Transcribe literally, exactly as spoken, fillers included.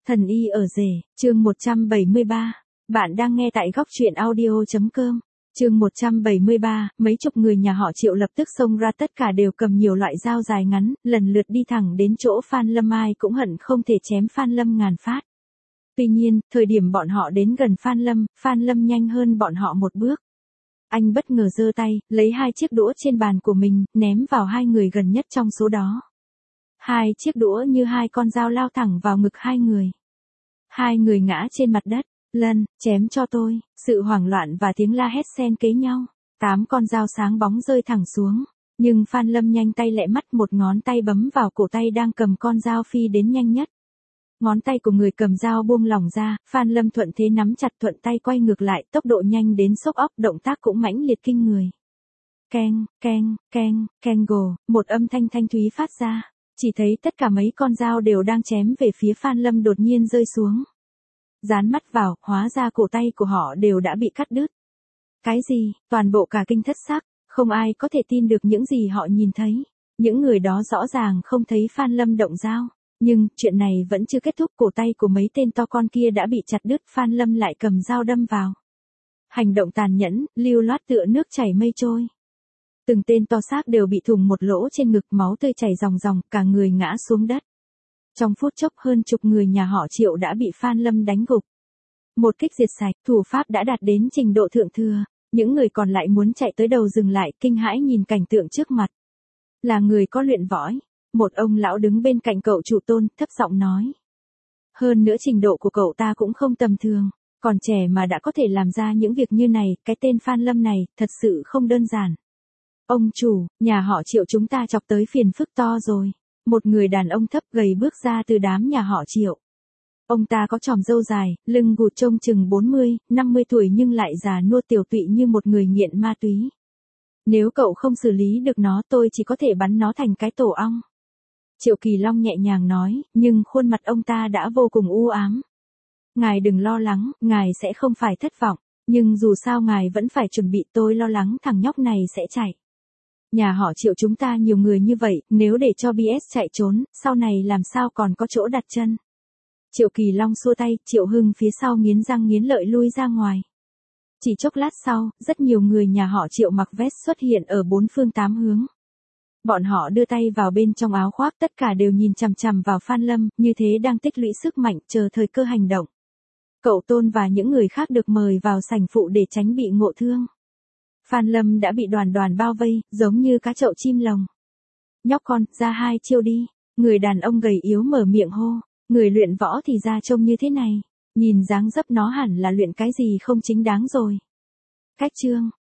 Thần y ở rể, chương một trăm bảy mươi ba. Bạn đang nghe tại góc truyện audio chấm com. Chương một trăm bảy mươi ba, mấy chục người nhà họ Triệu lập tức xông ra, tất cả đều cầm nhiều loại dao dài ngắn, lần lượt đi thẳng đến chỗ Phan Lâm, ai cũng hận không thể chém Phan Lâm ngàn phát. Tuy nhiên, thời điểm bọn họ đến gần Phan Lâm, Phan Lâm nhanh hơn bọn họ một bước. Anh bất ngờ giơ tay, lấy hai chiếc đũa trên bàn của mình, ném vào hai người gần nhất trong số đó. Hai chiếc đũa như hai con dao lao thẳng vào ngực hai người. Hai người ngã trên mặt đất. Lân, chém cho tôi. Sự hoảng loạn và tiếng la hét xen kẽ nhau. Tám con dao sáng bóng rơi thẳng xuống. Nhưng Phan Lâm nhanh tay lẹ mắt, một ngón tay bấm vào cổ tay đang cầm con dao phi đến nhanh nhất. Ngón tay của người cầm dao buông lỏng ra, Phan Lâm thuận thế nắm chặt, thuận tay quay ngược lại, tốc độ nhanh đến sốc óc, động tác cũng mãnh liệt kinh người. Keng, keng, keng, keng gồ, một âm thanh thanh thúy phát ra. Chỉ thấy tất cả mấy con dao đều đang chém về phía Phan Lâm đột nhiên rơi xuống. Dán mắt vào, hóa ra cổ tay của họ đều đã bị cắt đứt. Cái gì? Toàn bộ cả kinh thất sắc, không ai có thể tin được những gì họ nhìn thấy. Những người đó rõ ràng không thấy Phan Lâm động dao. Nhưng, chuyện này vẫn chưa kết thúc, cổ tay của mấy tên to con kia đã bị chặt đứt, Phan Lâm lại cầm dao đâm vào. Hành động tàn nhẫn, lưu loát tựa nước chảy mây trôi. Từng tên to xác đều bị thủng một lỗ trên ngực, máu tươi chảy ròng ròng, cả người ngã xuống đất. Trong phút chốc hơn chục người nhà họ Triệu đã bị Phan Lâm đánh gục. Một kích diệt sạch, thủ pháp đã đạt đến trình độ thượng thừa. Những người còn lại muốn chạy tới đầu dừng lại, kinh hãi nhìn cảnh tượng trước mặt. Là người có luyện võ. Một ông lão đứng bên cạnh cậu chủ Tôn, thấp giọng nói. Hơn nữa trình độ của cậu ta cũng không tầm thường. Còn trẻ mà đã có thể làm ra những việc như này, cái tên Phan Lâm này, thật sự không đơn giản. Ông chủ, nhà họ Triệu chúng ta chọc tới phiền phức to rồi. Một người đàn ông thấp gầy bước ra từ đám nhà họ Triệu. Ông ta có chòm râu dài, lưng gùt, trông chừng bốn mươi, năm mươi tuổi nhưng lại già nua tiểu tụy như một người nghiện ma túy. Nếu cậu không xử lý được nó, tôi chỉ có thể bắn nó thành cái tổ ong. Triệu Kỳ Long nhẹ nhàng nói, nhưng khuôn mặt ông ta đã vô cùng u ám. Ngài đừng lo lắng, ngài sẽ không phải thất vọng. Nhưng dù sao ngài vẫn phải chuẩn bị, tôi lo lắng thằng nhóc này sẽ chạy. Nhà họ Triệu chúng ta nhiều người như vậy, nếu để cho bê ét chạy trốn, sau này làm sao còn có chỗ đặt chân. Triệu Kỳ Long xua tay, Triệu Hưng phía sau nghiến răng nghiến lợi lui ra ngoài. Chỉ chốc lát sau, rất nhiều người nhà họ Triệu mặc vest xuất hiện ở bốn phương tám hướng. Bọn họ đưa tay vào bên trong áo khoác, tất cả đều nhìn chằm chằm vào Phan Lâm, như thế đang tích lũy sức mạnh, chờ thời cơ hành động. Cậu Tôn và những người khác được mời vào sảnh phụ để tránh bị ngộ thương. Phan Lâm đã bị đoàn đoàn bao vây, giống như cá chậu chim lồng. Nhóc con, ra hai chiêu đi. Người đàn ông gầy yếu mở miệng hô. Người luyện võ thì ra trông như thế này. Nhìn dáng dấp nó hẳn là luyện cái gì không chính đáng rồi. Cách chương,